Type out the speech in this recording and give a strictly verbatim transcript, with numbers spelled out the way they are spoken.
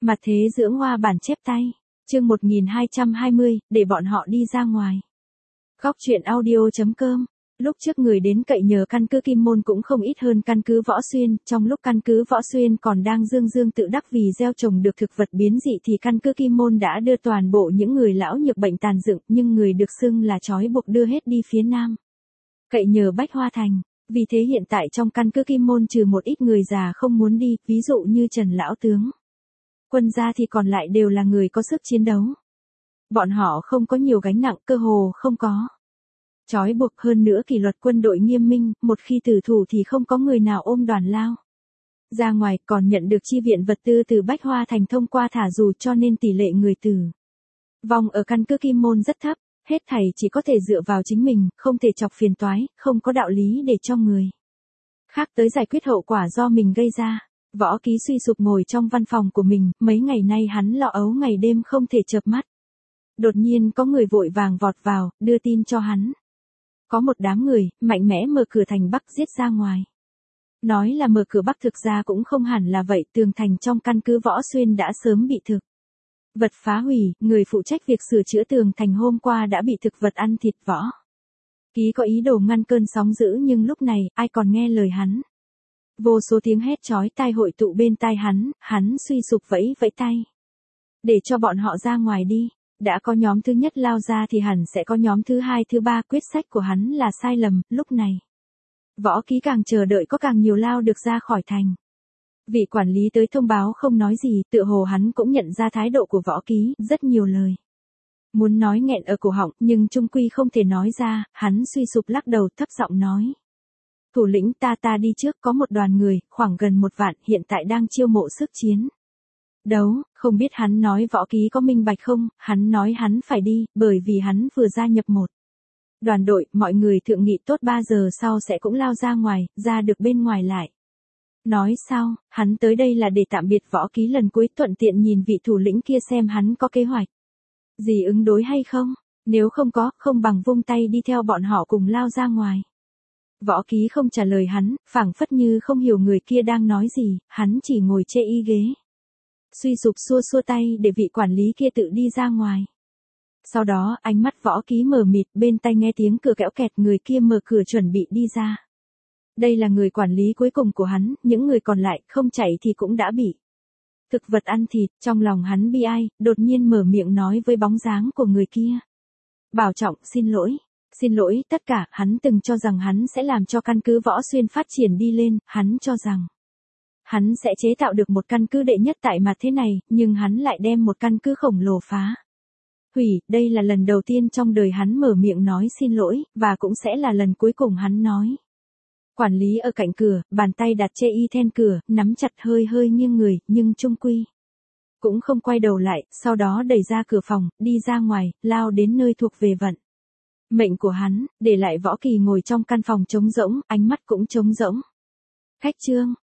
Mặt thế dưỡng hoa bản chép tay. Chương một nghìn hai trăm hai mươi, để bọn họ đi ra ngoài. Góc truyện audio chấm com. Lúc trước người đến cậy nhờ căn cứ Kim Môn cũng không ít hơn căn cứ Võ Xuyên, trong lúc căn cứ Võ Xuyên còn đang dương dương tự đắc vì gieo trồng được thực vật biến dị thì căn cứ Kim Môn đã đưa toàn bộ những người lão nhược bệnh tàn dựng, nhưng người được xưng là trói buộc đưa hết đi phía nam. Cậy nhờ Bách Hoa Thành, vì thế hiện tại trong căn cứ Kim Môn trừ một ít người già không muốn đi, ví dụ như Trần Lão Tướng. Quân gia thì còn lại đều là người có sức chiến đấu. Bọn họ không có nhiều gánh nặng, cơ hồ không có trói buộc, hơn nữa kỷ luật quân đội nghiêm minh, một khi tử thủ thì không có người nào ôm đoàn lao ra ngoài, còn nhận được chi viện vật tư từ Bách Hoa Thành thông qua thả dù, cho nên tỷ lệ người tử vong ở căn cứ Kim Môn rất thấp, hết thảy chỉ có thể dựa vào chính mình, không thể chọc phiền toái, không có đạo lý để cho người khác tới giải quyết hậu quả do mình gây ra. Võ Ký suy sụp ngồi trong văn phòng của mình, mấy ngày nay hắn lo ấu ngày đêm không thể chợp mắt. Đột nhiên có người vội vàng vọt vào, đưa tin cho hắn. Có một đám người, mạnh mẽ mở cửa thành Bắc giết ra ngoài. Nói là mở cửa Bắc thực ra cũng không hẳn là vậy, tường thành trong căn cứ Võ Xuyên đã sớm bị thực vật phá hủy, người phụ trách việc sửa chữa tường thành hôm qua đã bị thực vật ăn thịt. Võ Ký có ý đồ ngăn cơn sóng dữ nhưng lúc này, ai còn nghe lời hắn. Vô số tiếng hét chói tai hội tụ bên tai hắn, hắn suy sụp vẫy vẫy tay. Để cho bọn họ ra ngoài đi. Đã có nhóm thứ nhất lao ra thì hẳn sẽ có nhóm thứ hai thứ ba, quyết sách của hắn là sai lầm, lúc này. Võ Ký càng chờ đợi có càng nhiều lao được ra khỏi thành. Vị quản lý tới thông báo không nói gì, tựa hồ hắn cũng nhận ra thái độ của Võ Ký, rất nhiều lời muốn nói nghẹn ở cổ họng, nhưng chung quy không thể nói ra, hắn suy sụp lắc đầu thấp giọng nói. Thủ lĩnh, ta ta đi trước, có một đoàn người, khoảng gần một vạn, hiện tại đang chiêu mộ sức chiến đấu, không biết hắn nói Võ Ký có minh bạch không, hắn nói hắn phải đi, bởi vì hắn vừa gia nhập một đoàn đội, mọi người thượng nghị tốt ba giờ sau sẽ cũng lao ra ngoài, ra được bên ngoài lại. Nói sao, hắn tới đây là để tạm biệt Võ Ký lần cuối, thuận tiện nhìn vị thủ lĩnh kia xem hắn có kế hoạch gì ứng đối hay không, nếu không có, không bằng vung tay đi theo bọn họ cùng lao ra ngoài. Võ Ký không trả lời hắn, phảng phất như không hiểu người kia đang nói gì, hắn chỉ ngồi chê y ghế. Suy sụp xua xua tay để vị quản lý kia tự đi ra ngoài. Sau đó, ánh mắt Võ Ký mờ mịt, bên tai nghe tiếng cửa kẽo kẹt, người kia mở cửa chuẩn bị đi ra. Đây là người quản lý cuối cùng của hắn, những người còn lại không chạy thì cũng đã bị thực vật ăn thịt, trong lòng hắn bi ai, đột nhiên mở miệng nói với bóng dáng của người kia. Bảo trọng, xin lỗi. Xin lỗi tất cả, hắn từng cho rằng hắn sẽ làm cho căn cứ Võ Xuyên phát triển đi lên, hắn cho rằng hắn sẽ chế tạo được một căn cứ đệ nhất tại mặt thế này, nhưng hắn lại đem một căn cứ khổng lồ phá hủy, đây là lần đầu tiên trong đời hắn mở miệng nói xin lỗi, và cũng sẽ là lần cuối cùng hắn nói. Quản lý ở cạnh cửa, bàn tay đặt che y then cửa, nắm chặt hơi hơi nghiêng người, nhưng chung quy cũng không quay đầu lại, sau đó đẩy ra cửa phòng, đi ra ngoài, lao đến nơi thuộc về vận mệnh của hắn, để lại Võ Kỳ ngồi trong căn phòng trống rỗng, ánh mắt cũng trống rỗng. Khách trương,